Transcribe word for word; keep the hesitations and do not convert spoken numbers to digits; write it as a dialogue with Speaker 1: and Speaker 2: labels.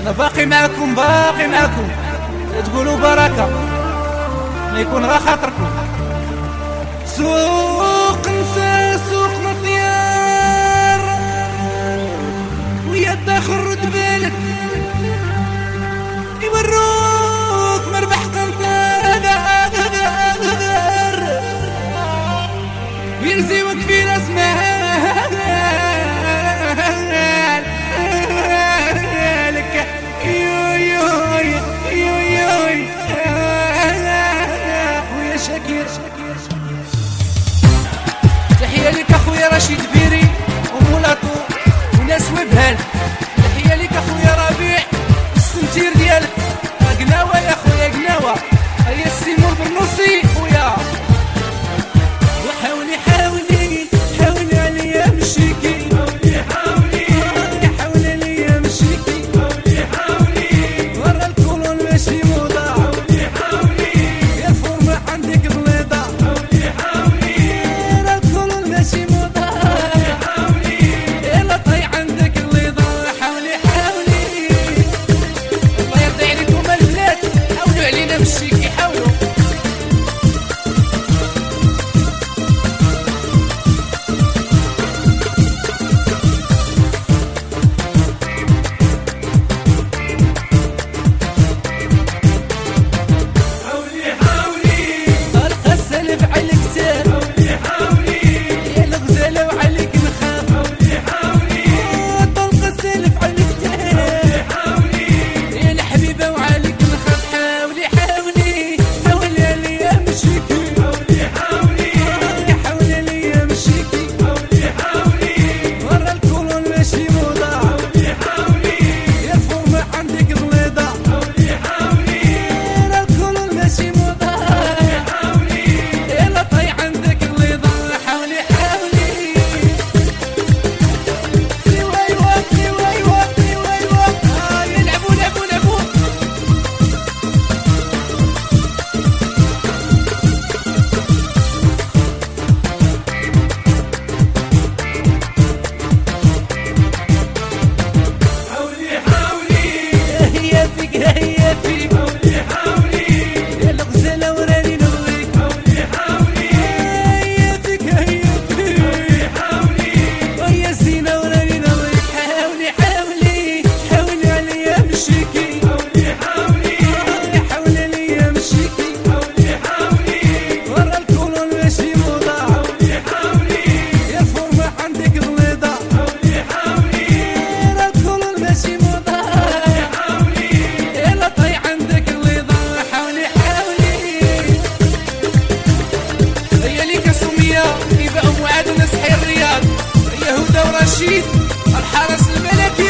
Speaker 1: انا باقي معكم باقي معكم، تقولوا بركه ما يكون غا خاطركم. سوق نسى سوق مطيار ويا تاخر بالك يوروك مربح قنطار ويرزيوك في راس مالك يو يو يو يو خويا شاكر. تحية لك اخويا رشيد بيري ومولاطو وناس وبهال. تحية لك اخويا ربيع السنتير ديالك قناوة يا خويا قناوة. هيا السيمور بالنصي خويا. وحاولي حاولي حاولي عليا مشيكي حاولي حاولي حاولي عليا مشيكي حاولي حاولي ورا الكولون ماشي موضة حاولي حاولي يا الفورمة عندك بليضة حاولي حاولي ورا الكولون ماشي موضة حاولي حاولي يا لا طي عندك بليضة حاولي حاولي. الله يرضي عليكم البنات حاولوا علينا مشيكي حاولوا. الحرس الملكي